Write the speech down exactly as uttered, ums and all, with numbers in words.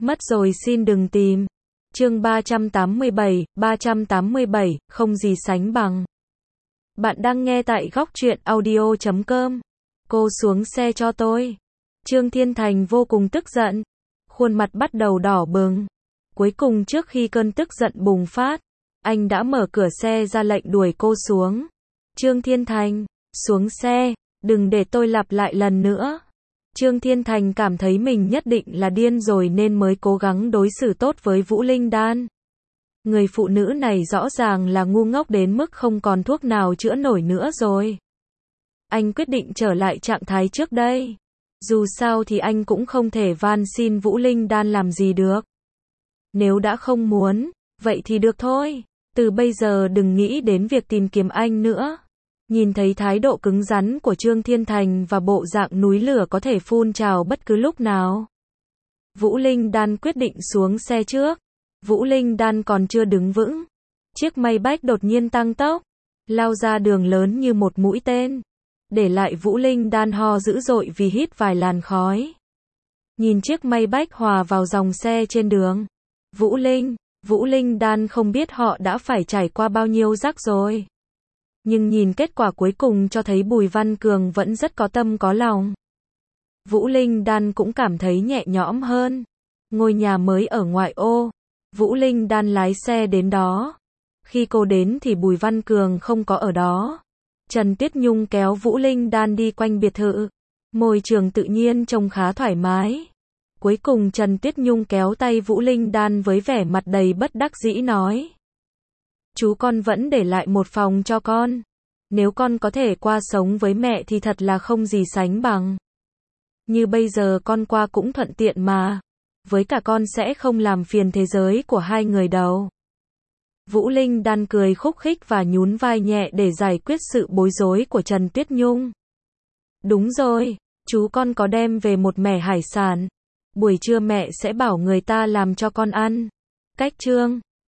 Mất rồi xin đừng tìm. Chương ba trăm tám mươi bảy, ba trăm tám mươi bảy, không gì sánh bằng. Bạn đang nghe tại góc truyện audio chấm com. Cô xuống xe cho tôi. Trương Thiên Thành vô cùng tức giận. Khuôn mặt bắt đầu đỏ bừng. Cuối cùng trước khi cơn tức giận bùng phát, anh đã mở cửa xe ra lệnh đuổi cô xuống. Trương Thiên Thành, xuống xe, đừng để tôi lặp lại lần nữa. Trương Thiên Thành cảm thấy mình nhất định là điên rồi nên mới cố gắng đối xử tốt với Vũ Linh Đan. Người phụ nữ này rõ ràng là ngu ngốc đến mức không còn thuốc nào chữa nổi nữa rồi. Anh quyết định trở lại trạng thái trước đây. Dù sao thì anh cũng không thể van xin Vũ Linh Đan làm gì được. Nếu đã không muốn, vậy thì được thôi. Từ bây giờ đừng nghĩ đến việc tìm kiếm anh nữa. Nhìn thấy thái độ cứng rắn của Trương Thiên Thành và bộ dạng núi lửa có thể phun trào bất cứ lúc nào, Vũ Linh Đan quyết định xuống xe trước. Vũ Linh Đan còn chưa đứng vững, chiếc Maybach đột nhiên tăng tốc, lao ra đường lớn như một mũi tên, để lại Vũ Linh Đan ho dữ dội vì hít vài làn khói. Nhìn chiếc Maybach hòa vào dòng xe trên đường, Vũ Linh, Vũ Linh Đan không biết họ đã phải trải qua bao nhiêu rắc rồi. Nhưng nhìn kết quả cuối cùng cho thấy Bùi Văn Cường vẫn rất có tâm có lòng. Vũ Linh Đan cũng cảm thấy nhẹ nhõm hơn. Ngôi nhà mới ở ngoại ô, Vũ Linh Đan lái xe đến đó. Khi cô đến thì Bùi Văn Cường không có ở đó. Trần Tuyết Nhung kéo Vũ Linh Đan đi quanh biệt thự. Môi trường tự nhiên trông khá thoải mái. Cuối cùng Trần Tuyết Nhung kéo tay Vũ Linh Đan với vẻ mặt đầy bất đắc dĩ nói: chú con vẫn để lại một phòng cho con. Nếu con có thể qua sống với mẹ thì thật là không gì sánh bằng. Như bây giờ con qua cũng thuận tiện mà. Với cả con sẽ không làm phiền thế giới của hai người đâu. Vũ Linh Đan cười khúc khích và nhún vai nhẹ để giải quyết sự bối rối của Trần Tuyết Nhung. Đúng rồi, chú con có đem về một mẻ hải sản. Buổi trưa mẹ sẽ bảo người ta làm cho con ăn. Cách Trương